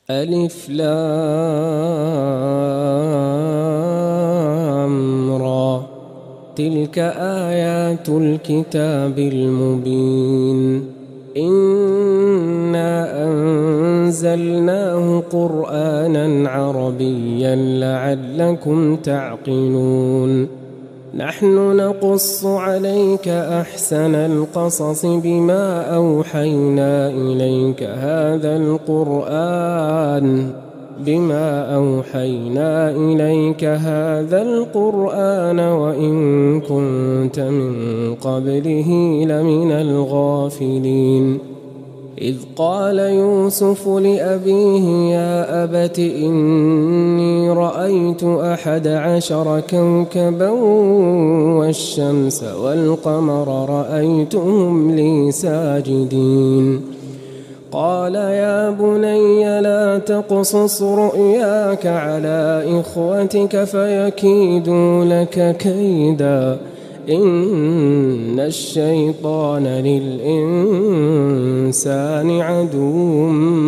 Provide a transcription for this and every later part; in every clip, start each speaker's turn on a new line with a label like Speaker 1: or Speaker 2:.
Speaker 1: ألف لام را تلك آيات الكتاب المبين إنا أنزلناه قرآنا عربيا لعلكم تعقلون نحن نقص عليك أحسن القصص بما أوحينا إليك هذا القرآن وإن كنت من قبله لمن الغافلين إذ قال يوسف لأبيه يا أبت إني رأيت 11 كوكبا والشمس والقمر رأيتهم لي ساجدين قال يا بني لا تقصص رؤياك على إخوتك فيكيدوا لك كيدا إن الشيطان للإنسان عدو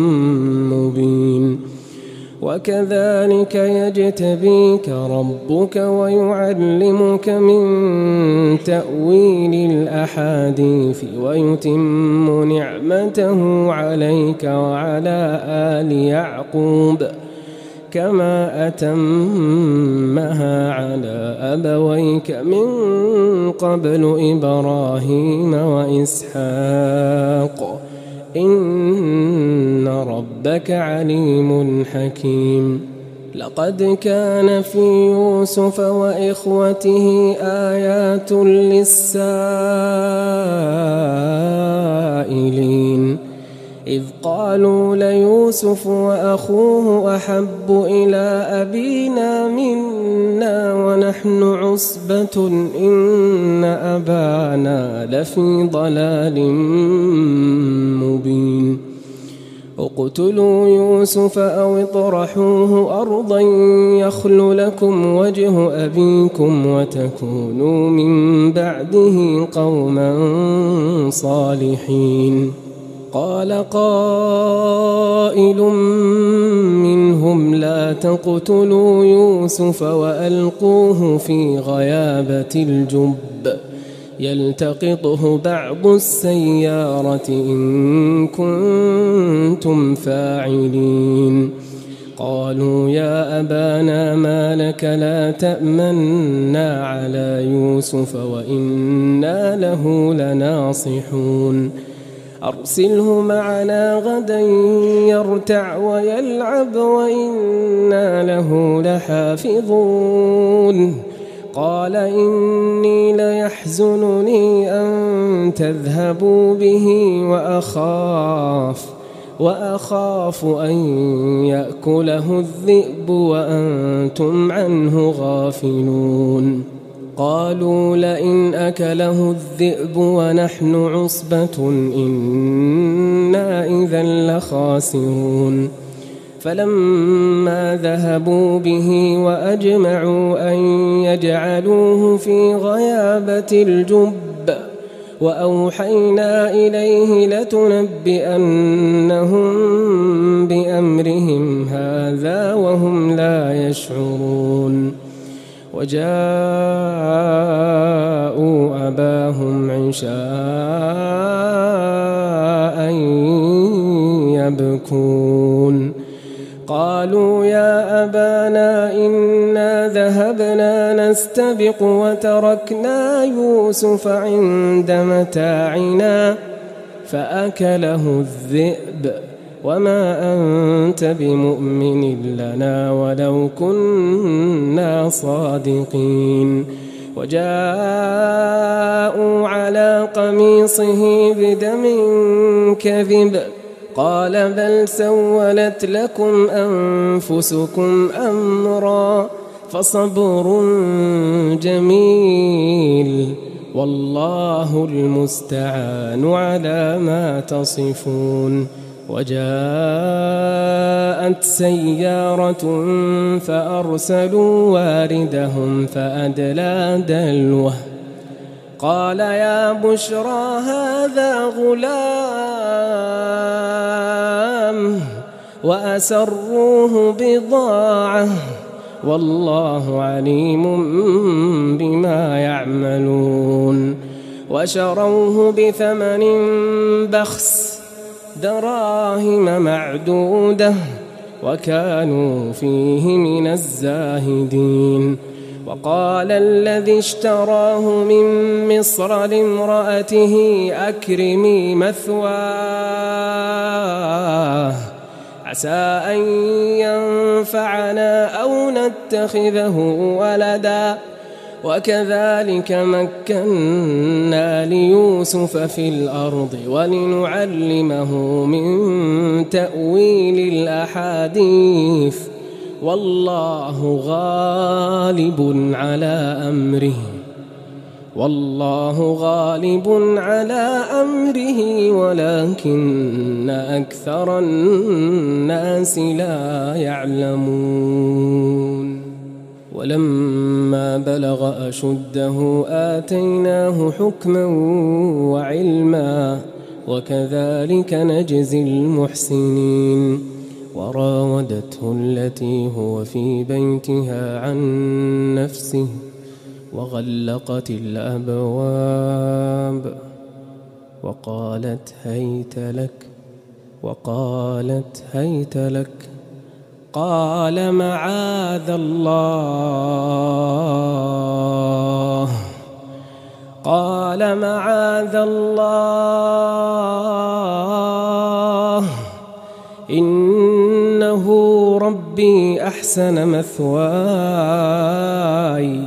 Speaker 1: مبين وكذلك يجتبيك ربك ويعلمك من تأويل الأحاديث ويتم نعمته عليك وعلى آل يعقوب كما أتمها على أبويك من قبل إبراهيم وإسحاق إن ربك عليم حكيم لقد كان في يوسف وإخوته آيات للسائلين إذ قالوا ليوسف وأخوه أحب إلى أبينا منا ونحن عصبة إن أبانا لفي ضلال مبين اقتلوا يوسف أو اطرحوه أرضا يخل لكم وجه أبيكم وتكونوا من بعده قوما صالحين قال قائل منهم لا تقتلوا يوسف وألقوه في غيابة الجب يلتقطه بعض السيارة إن كنتم فاعلين قالوا يا أبانا ما لك لا تأمنا على يوسف وإنا له لناصحون أرسله معنا غدا يرتع ويلعب وإنا له لحافظون قال إني ليحزنني أن تذهبوا به وأخاف أن يأكله الذئب وأنتم عنه غافلون قالوا لئن أكله الذئب ونحن عصبة إنا إذا لخاسرون فلما ذهبوا به وأجمعوا أن يجعلوه في غيابة الجب وأوحينا إليه لتنبئنهم بأمرهم هذا وهم لا يشعرون وجاءوا أباهم عشاء يبكون قالوا يا أبانا إنا ذهبنا نستبق وتركنا يوسف عند متاعنا فأكله الذئب وما أنت بمؤمن لنا ولو كنا صادقين وجاءوا على قميصه بدم كذب قال بل سولت لكم أنفسكم أمرا فصبر جميل والله المستعان على ما تصفون وجاءت سيارة فأرسلوا واردهم فأدلى دلوه قال يا بشرى هذا غلام وأسروه بضاعة والله عليم بما يعملون وشروه بثمن بخس دراهم معدودة وكانوا فيه من الزاهدين. وقال الذي اشتراه من مصر لامرأته أكرمي مثواه عسى أن ينفعنا أو نتخذه ولدا وكذلك مكنا ليوسف في الأرض ولنعلمه من تأويل الأحاديث والله غالب على أمره ولكن أكثر الناس لا يعلمون. ولما بلغ أشده آتيناه حكما وعلما وكذلك نجزي المحسنين. وراودته التي هو في بيتها عن نفسه وغلقت الأبواب وقالت هيت لك قال معاذ الله إنه ربي أحسن مثواي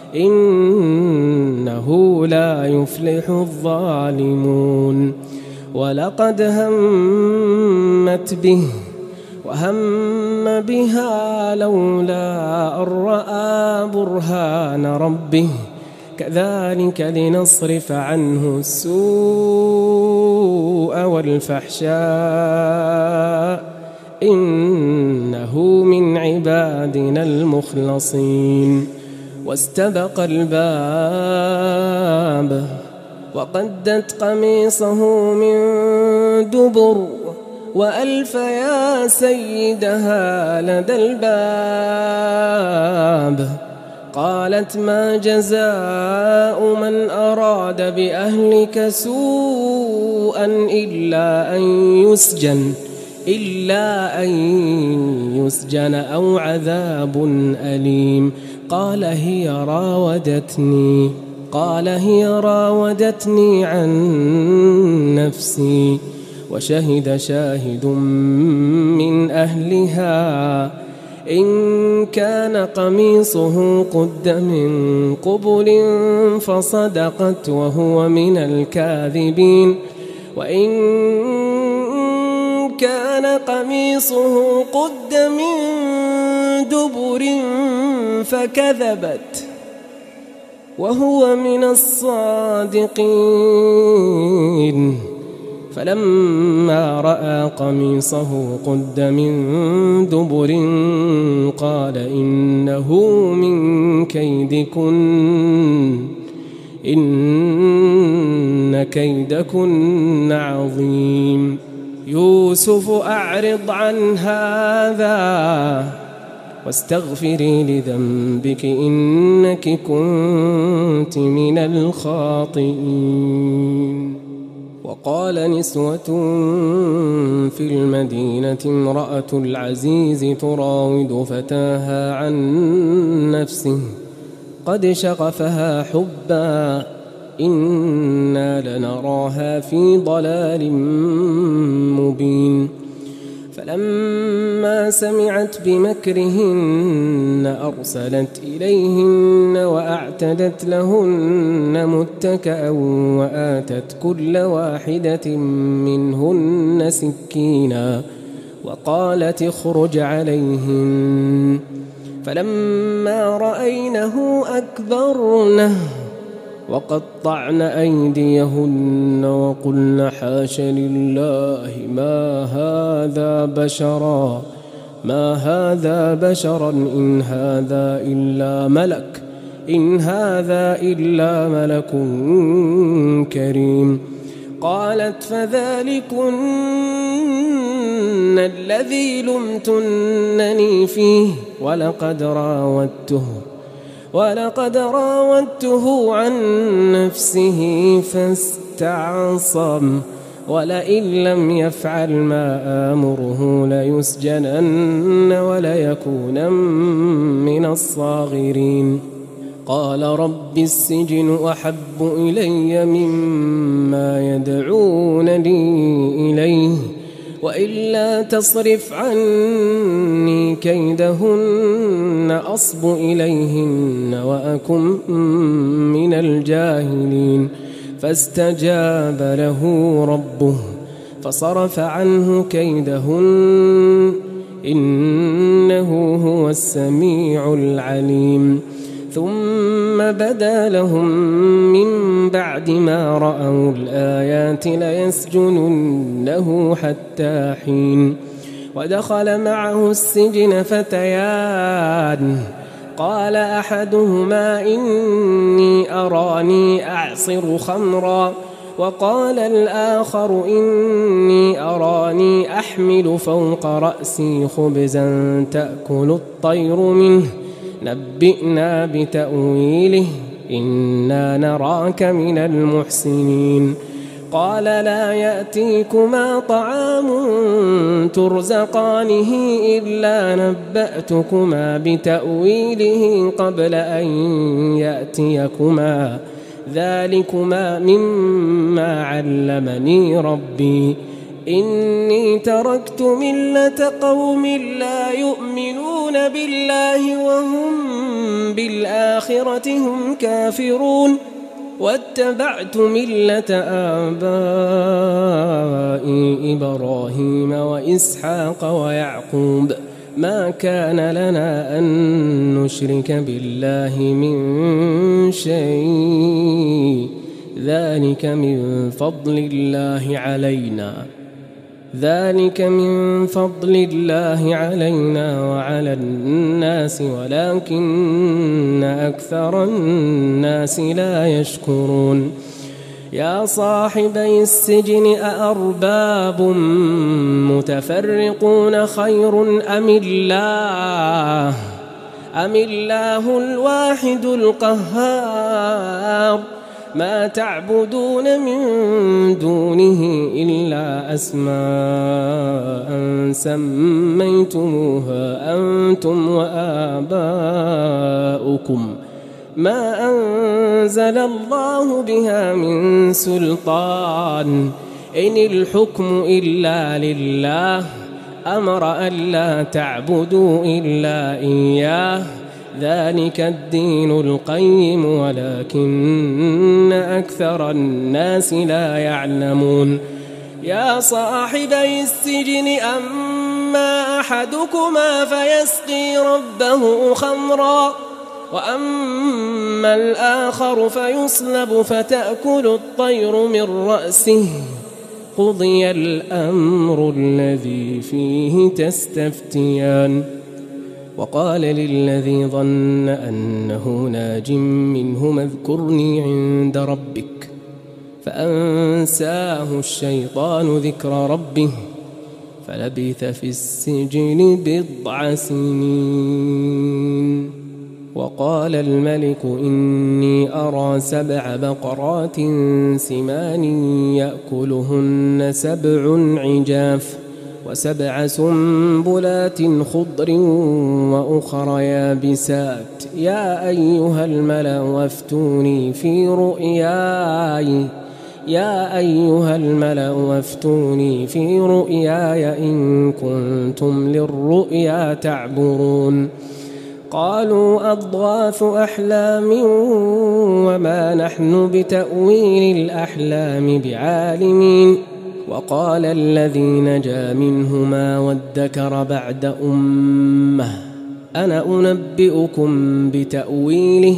Speaker 1: إنه لا يفلح الظالمون. ولقد همت به وهم بها لولا أن رأى برهان ربه كذلك لنصرف عنه السوء والفحشاء إنه من عبادنا المخلصين. واستبق الباب وقدت قميصه من دبر وألف يا سيدها لدى الباب قالت ما جزاء من أراد بأهلك سوءا إلا أن يسجن أو عذاب أليم. قال هي راودتني عن نفسي. وشهد شاهد من أهلها إن كان قميصه قد من قبل فصدقت وهو من الكاذبين وإن كان قميصه قد من دبر فكذبت وهو من الصادقين. فلما رأى قميصه قد من دبر قال إنه من كيدكن إن كيدكن عظيم. يوسف أعرض عن هذا واستغفري لذنبك إنك كنت من الخاطئين. وقال نسوة في المدينة امرأة العزيز تراود فتاها عن نفسه قد شغفها حبا إنا لنراها في ضلال مبين. فلما سمعت بمكرهن أرسلت إليهن وأعتدت لهن متكأ وآتت كل واحدة منهن سكينا وقالت اخرج عليهن. فلما رأينه أكبرنه وقطعن أيديهن وقلن حاش لله ما هذا بشرا إن هذا إلا ملك كريم. قالت فذلكن الذي لمتنني فيه ولقد راودته عن نفسه فاستعصم ولئن لم يفعل ما آمره ليسجنن وليكونن من الصاغرين قال رب السجن أحب إلي مما يدعونني إليه وإلا تصرف عني كيدهن أصب إليهن وأكن من الجاهلين فاستجاب له ربه فصرف عنه كيدهن إنه هو السميع العليم ثم بدا لهم من بعد ما رأوا الآيات ليسجننه حتى حين ودخل معه السجن فتيان قال أحدهما إني أراني أعصر خمرا وقال الآخر إني أراني أحمل فوق رأسي خبزا تأكل الطير منه نبئنا بتأويله إنا نراك من المحسنين قال لا يأتيكما طعام ترزقانه إلا نبأتكما بتأويله قبل أن يأتيكما ذلكما مما علمني ربي إني تركت ملة قوم لا يؤمنون بالله وهم بالآخرة هم كافرون واتبعت ملة آبائي إبراهيم وإسحاق ويعقوب ما كان لنا أن نشرك بالله من شيء ذلك من فضل الله علينا وعلى الناس ولكن أكثر الناس لا يشكرون يا صاحبي السجن أأرباب متفرقون خير أم الله الواحد القهار ما تعبدون من دونه إلا أسماء سميتموها أنتم وآباؤكم ما أنزل الله بها من سلطان إن الحكم إلا لله أمر ألا تعبدوا إلا إياه ذلك الدين القيم ولكن أكثر الناس لا يعلمون يا صاحبي السجن أما أحدكما فيسقي ربه خمرا وأما الآخر فيصلب فتأكل الطير من رأسه قضي الأمر الذي فيه تستفتيان وقال للذي ظن أنه ناج منهما اذكرني عند ربك فأنساه الشيطان ذكر ربه فلبث في السجن 9 سنين وقال الملك إني أرى 7 بقرات سمان يأكلهن 7 عجاف و7 سنبلات خضر وأخر يابسات يا أيها الملأ افتوني في رؤياي إن كنتم للرؤيا تعبرون قالوا أضغاث أحلام وما نحن بتأويل الأحلام بعالمين وقال الذي نجا منهما وادكر بعد أمة أنا أنبئكم بتأويله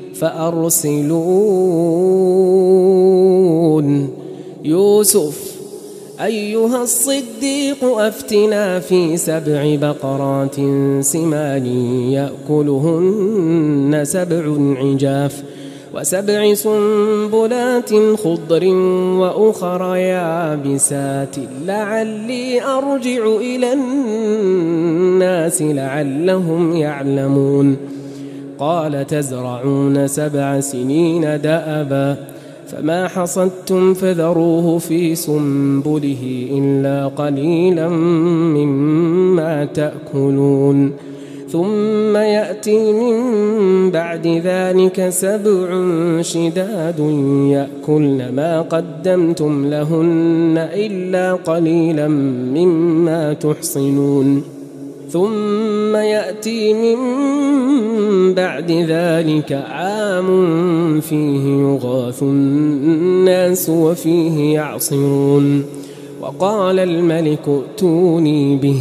Speaker 1: فأرسلون يوسف أيها الصديق أفتنا في 7 بقرات سمان يأكلهن 7 عجاف وسبع سنبلات خضر وأخر يابسات لعلي أرجع إلى الناس لعلهم يعلمون قال تزرعون 7 سنين دأبا فما حصدتم فذروه في سنبله إلا قليلا مما تأكلون ثم يأتي من بعد ذلك 7 شداد يأكلن ما قدمتم لهن إلا قليلا مما تحصنون ثم يأتي من بعد ذلك عام فيه يغاث الناس وفيه يعصرون وقال الملك ائتوني به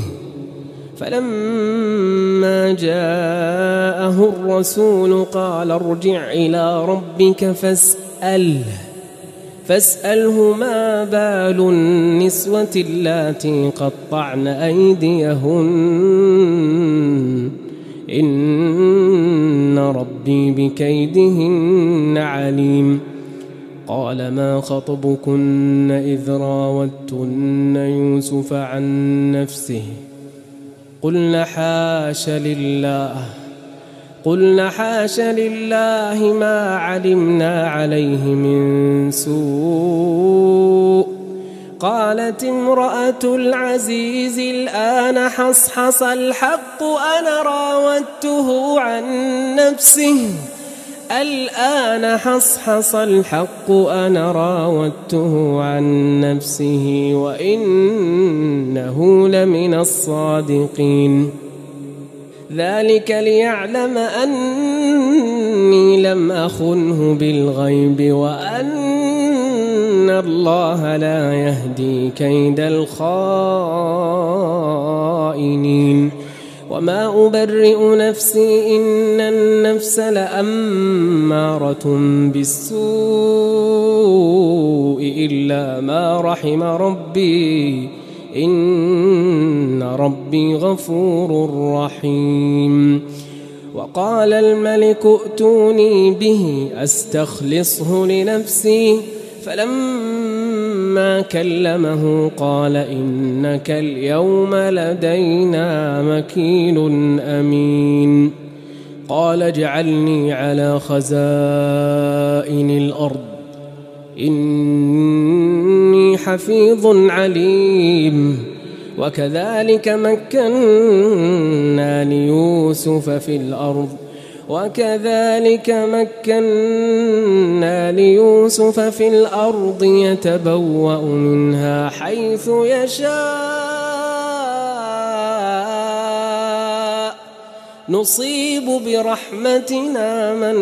Speaker 1: فلما جاءه الرسول قال ارجع إلى ربك فاسأله ما بال النسوة اللاتي قطعن أيديهن إن ربي بكيدهن عليم قال ما خطبكن إذ راوتن يوسف عن نفسه قلن حاش لله ما علمنا عليه من سوء قالت امرأة العزيز الآن حصحص الحق أنا راودته عن نفسه وإنه لمن الصادقين ذلك ليعلم أني لم أخنه بالغيب وأن الله لا يهدي كيد الخائنين وما أبرئ نفسي إن النفس لأمارة بالسوء إلا ما رحم ربي إن ربي غفور رحيم وقال الملك ائتوني به أستخلصه لنفسي فلما كلمه قال إنك اليوم لدينا مكين أمين قال اجعلني على خزائن الأرض إني حفيظ عليم وكذلك مكنا ليوسف في الأرض يتبوأ منها حيث يشاء نصيب برحمتنا من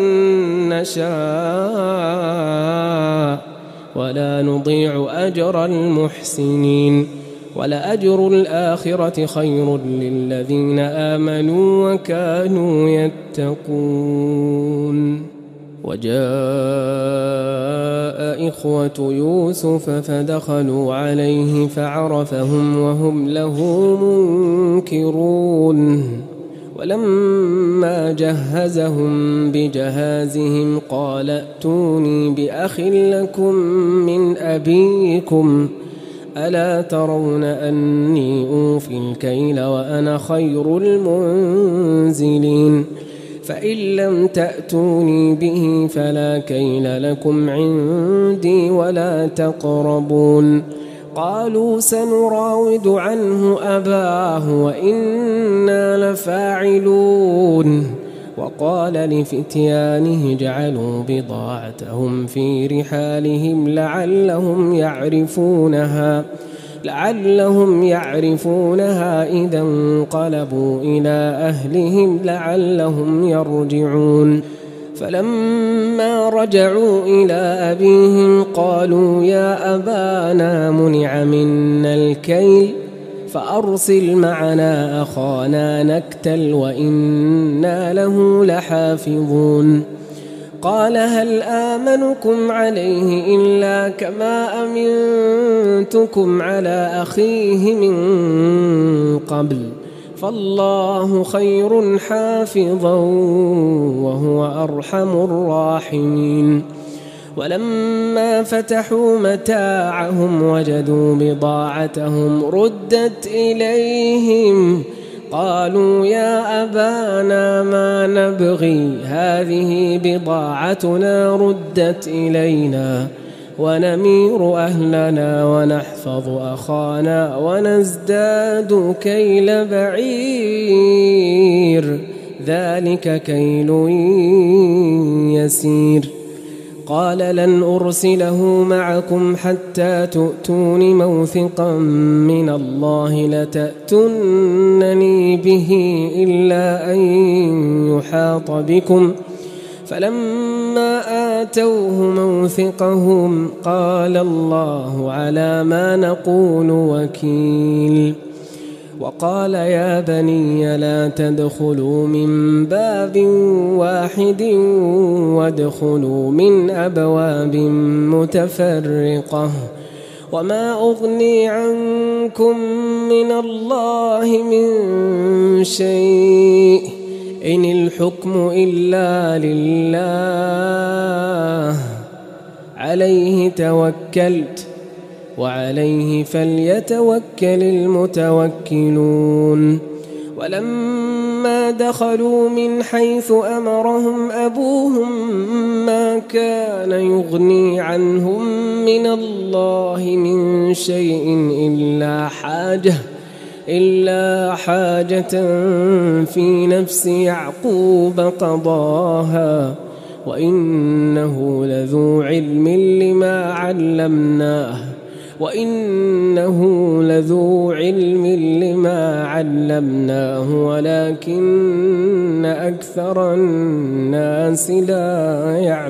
Speaker 1: نشاء ولا نضيع أجر المحسنين ولأجر الآخرة خير للذين آمنوا وكانوا يتقون وجاء إخوة يوسف فدخلوا عليه فعرفهم وهم له منكرون ولما جهزهم بجهازهم قال ائتوني بأخ لكم من أبيكم ألا ترون أني أوفي الكيل وأنا خير المنزلين فإن لم تأتوني به فلا كيل لكم عندي ولا تقربون قالوا سنراود عنه أباه وإنا لفاعلون وقال لفتيانه اجعلوا بضاعتهم في رحالهم لعلهم يعرفونها إذا انقلبوا إلى أهلهم لعلهم يرجعون فلما رجعوا إلى أبيهم قالوا يا أبانا منع منا الكيل فأرسل معنا أخانا نكتل وإنا له لحافظون قال هل آمنكم عليه إلا كما أمنتكم على أخيه من قبل فالله خير حافظا وهو أرحم الراحمين. ولما فتحوا متاعهم وجدوا بضاعتهم ردت إليهم قالوا يا أبانا ما نبغي هذه بضاعتنا ردت إلينا ونمير أهلنا ونحفظ أخانا ونزداد كيل بعير ذلك كيل يسير. قال لن أرسله معكم حتى تؤتون موثقا من الله لتأتونني به إلا أن يحاط بكم. فلما آتوه موثقهم قال الله على ما نقول وكيل. وقال يا بني لا تدخلوا من باب واحد وادخلوا من أبواب متفرقة وما أغني عنكم من الله من شيء إن الحكم إلا لله عليه توكلت وعليه فليتوكل المتوكلون. ولما دخلوا من حيث أمرهم أبوهم ما كان يغني عنهم من الله من شيء إلا حاجة في نفس يعقوب قضاها وإنه لذو علم لما علمناه ولكن أكثر الناس لا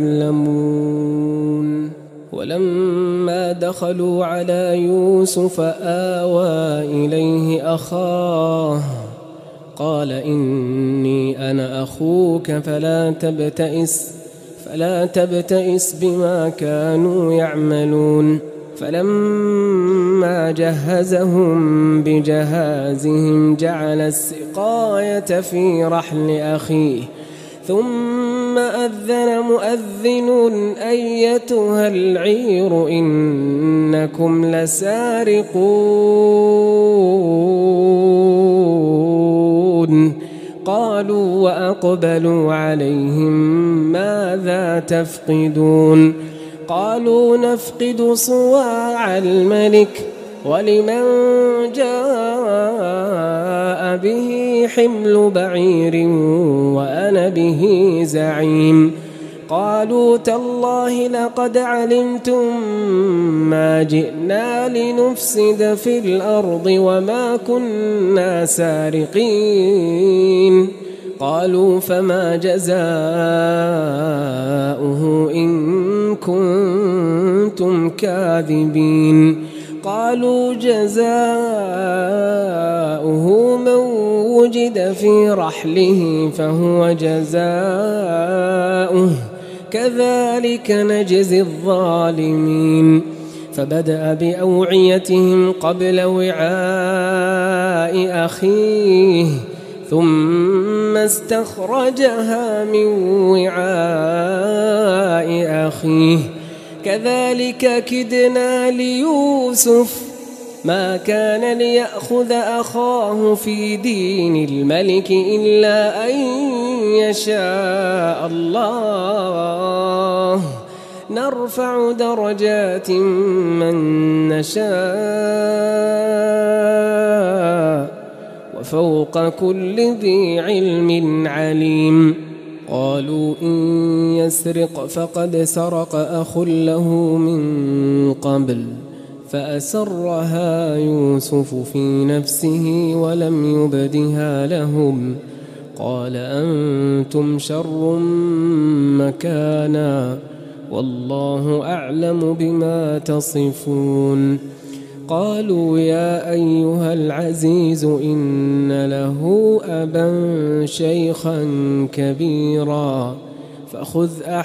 Speaker 1: يعلمون. ولما دخلوا على يوسف آوى إليه أخاه قال إني أنا أخوك فلا تبتئس بما كانوا يعملون. فلما جهزهم بجهازهم جعل السقاية في رحل أخيه ثم أذن مؤذن أيتها العير إنكم لسارقون. قالوا وأقبلوا عليهم ماذا تفقدون؟ قالوا نفقد صواع الملك ولمن جاء به حمل بعير وأنا به زعيم. قالوا تالله لقد علمتم ما جئنا لنفسد في الأرض وما كنا سارقين. قالوا فما جزاؤه إن كنتم كاذبين؟ قالوا جزاؤه من وجد في رحله فهو جزاؤه كذلك نجزي الظالمين. فبدأ بأوعيتهم قبل وعاء أخيه ثم استخرجها من وعاء أخيه كذلك كدنا ليوسف ما كان ليأخذ أخاه في دين الملك إلا أن يشاء الله نرفع درجات من نشاء وفوق كل ذي علم عليم. قالوا إن يسرق فقد سرق أخ له من قبل فأسرها يوسف في نفسه ولم يبدها لهم. قال أنتم شر مكانا والله أعلم بما تصفون. قالوا يا أيها العزيز إن له أبا شيخا كبيرا فخذ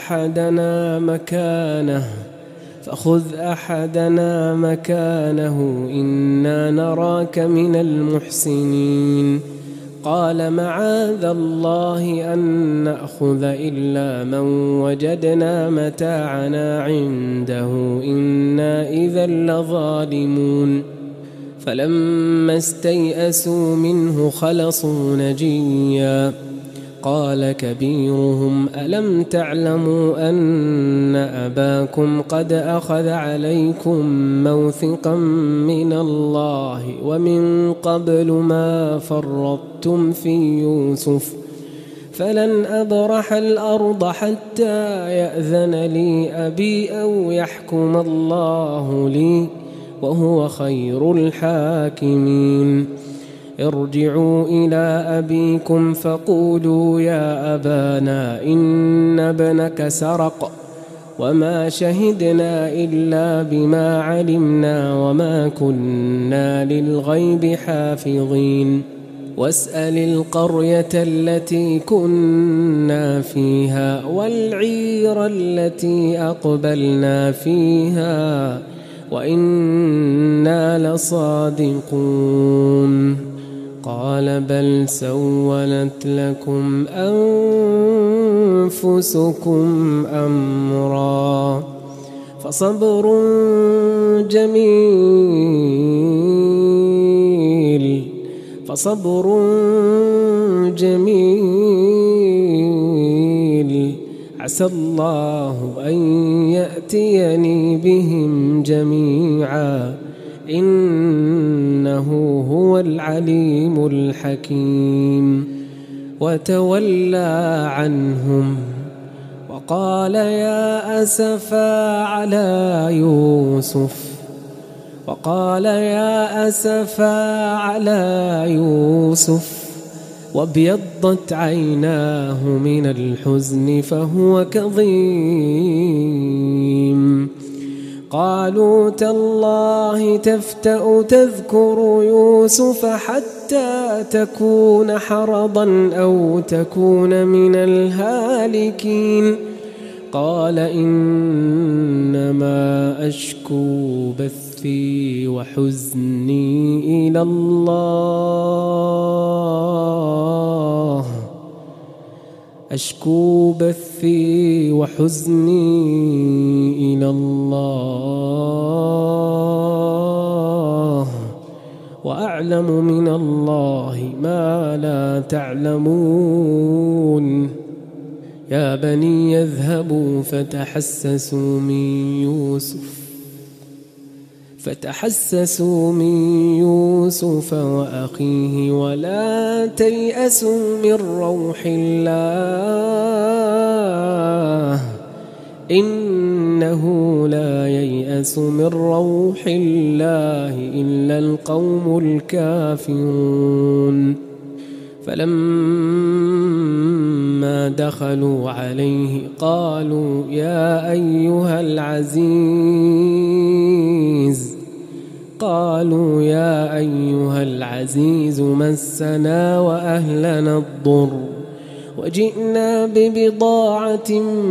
Speaker 1: أحدنا مكانه إنا نراك من المحسنين. قال معاذ الله أن نأخذ إلا من وجدنا متاعنا عنده إنا إذا لظالمون فلما استيئسوا منه خلصوا نجيا قال كبيرهم ألم تعلموا أن أباكم قد أخذ عليكم موثقا من الله ومن قبل ما فرطتم في يوسف فلن أبرح الأرض حتى يأذن لي أبي أو يحكم الله لي وهو خير الحاكمين ارجعوا إلى أبيكم فقولوا يا أبانا إن ابنك سرق وما شهدنا إلا بما علمنا وما كنا للغيب حافظين واسأل القرية التي كنا فيها والعير التي أقبلنا فيها وإنا لصادقون قال بل سولت لكم أنفسكم أمرا فصبر جميل عسى الله أن يأتيني بهم جميعا إنه هو العليم الحكيم وتولى عنهم وقال يا أسفا على يوسف وابيضت عيناه من الحزن فهو كظيم قالوا تالله تفتأ تذكر يوسف حتى تكون حرضا أو تكون من الهالكين قال إنما أشكو بثي وحزني إلى الله وأعلم من الله ما لا تعلمون يا بني يذهبوا فتحسسوا من يوسف وأخيه ولا تيأسوا من روح الله إنه لا ييأس من روح الله إلا القوم الكافرون فلما دخلوا عليه قالوا يا أيها العزيز مسنا وأهلنا الضر وجئنا ببضاعة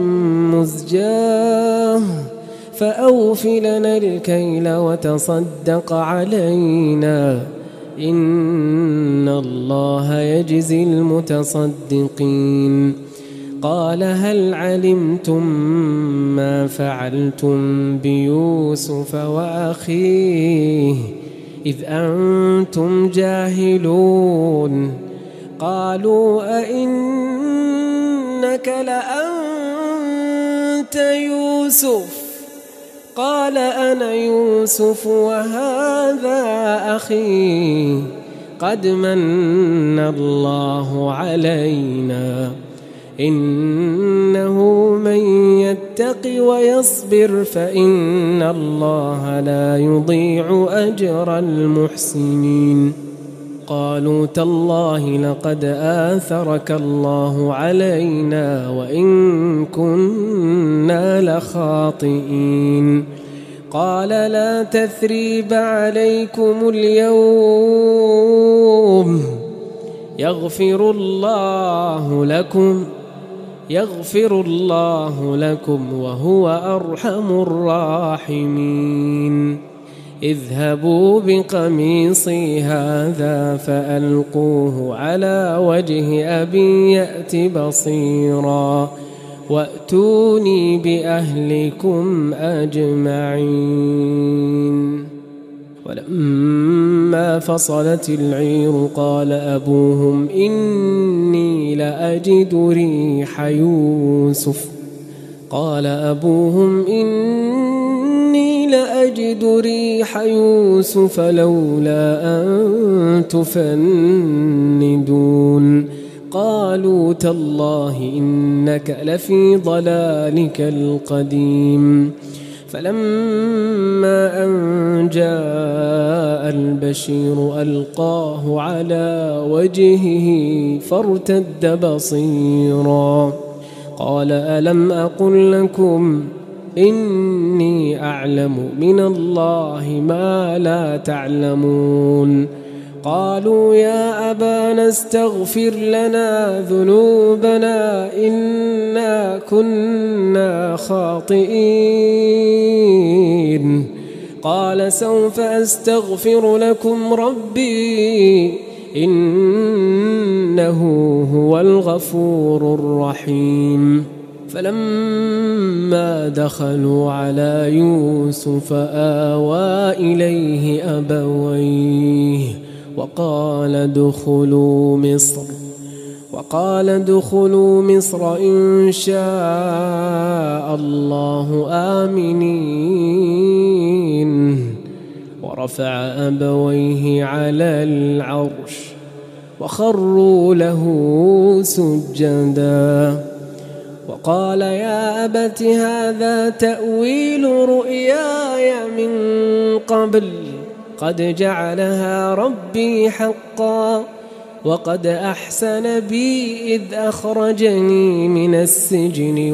Speaker 1: مزجاة فأوف لنا الكيل وتصدق علينا إن الله يجزي المتصدقين قال هل علمتم ما فعلتم بيوسف وأخيه إذ أنتم جاهلون قالوا أئنك لأنت يوسف قال أنا يوسف وهذا أخي قد من الله علينا إنه من يتق ويصبر فإن الله لا يضيع أجر المحسنين قالوا تالله لقد آثرك الله علينا وإن كنا لخاطئين قال لا تثريب عليكم اليوم يغفر الله لكم وهو أرحم الراحمين اذهبوا بقميصي هذا فألقوه على وجه أبي يأت بصيرا وأتوني بأهلكم أجمعين. ولما فصلت العير قال أبوهم إني لأجد ريح يوسف لولا أن تفندون. قالوا تالله إنك لفي ضلالك القديم. فلما أن جاء البشير ألقاه على وجهه فارتد بصيرا قال ألم أقل لكم إني أعلم من الله ما لا تعلمون. قالوا يا أبانا استغفر لنا ذنوبنا إنا كنا خاطئين. قال سوف أستغفر لكم ربي إنه هو الغفور الرحيم. فلما دخلوا على يوسف آوى إليه أبويه وقال ادخلوا مصر إن شاء الله آمنين. ورفع أبويه على العرش وخروا له سجدا وقال يا أبت هذا تأويل رؤياي من قبل قد جعلها ربي حقا وقد أحسن بي إذ أخرجني من السجن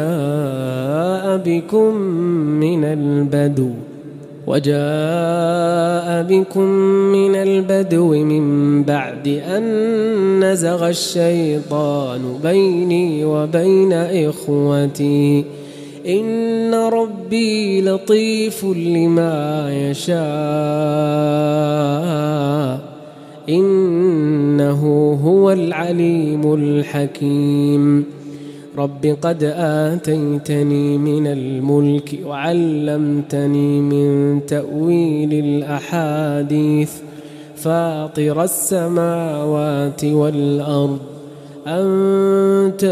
Speaker 1: وجاء بكم من البدو من بعد أن نزغ الشيطان بيني وبين إخوتي إن ربي لطيف لما يشاء إنه هو العليم الحكيم. رب قد آتيتني من الملك وعلمتني من تأويل الأحاديث فاطر السماوات والأرض أنت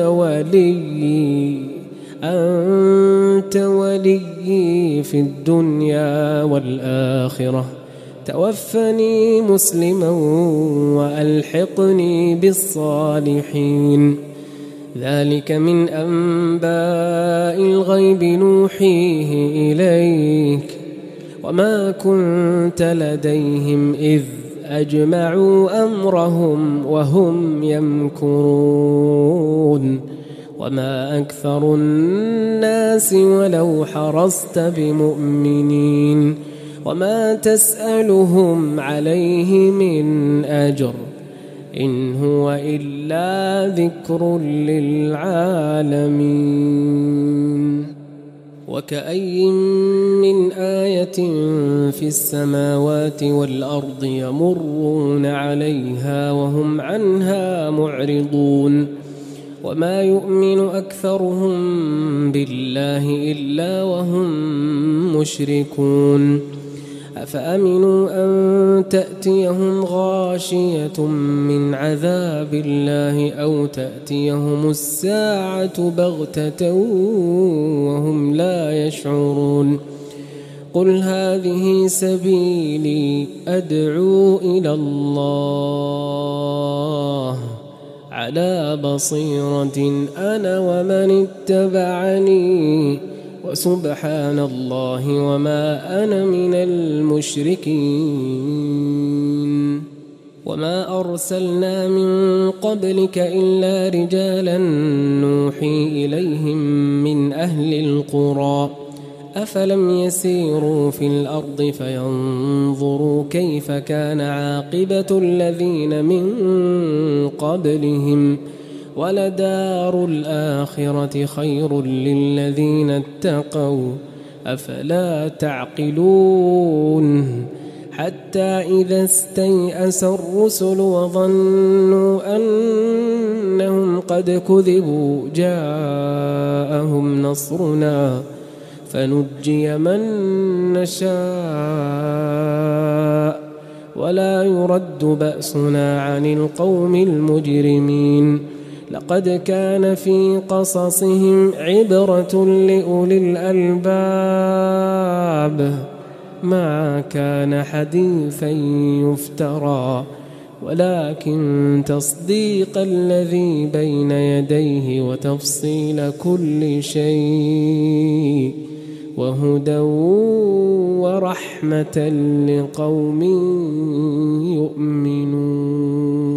Speaker 1: ولي في الدنيا والآخرة توفني مسلما وألحقني بالصالحين. ذلك من أنباء الغيب نوحيه إليك وما كنت لديهم إذ أجمعوا أمرهم وهم يمكرون. وما أكثر الناس ولو حرصت بمؤمنين وما تسألهم عليه من أجر إن هو إلا ذكر للعالمين. وكأي من آية في السماوات والأرض يمرون عليها وهم عنها معرضون. وما يؤمن أكثرهم بالله إلا وهم مشركون. أفأمنوا أن تأتيهم غاشية من عذاب الله أو تأتيهم الساعة بغتة وهم لا يشعرون. قل هذه سبيلي أدعو إلى الله على بصيرة أنا ومن اتبعني وسبحان الله وما أنا من المشركين. وما أرسلنا من قبلك إلا رجالا نوحي إليهم من أهل القرى أفلم يسيروا في الأرض فينظروا كيف كان عاقبة الذين من قبلهم ولدار الآخرة خير للذين اتقوا أفلا تعقلون حتى إذا استيأس الرسل وظنوا أنهم قد كذبوا جاءهم نصرنا فنجي من نشاء ولا يرد بأسنا عن القوم المجرمين لقد كان في قصصهم عبرة لأولي الألباب ما كان حديثا يفترى ولكن تصديق الذي بين يديه وتفصيل كل شيء وهدى ورحمة لقوم يؤمنون.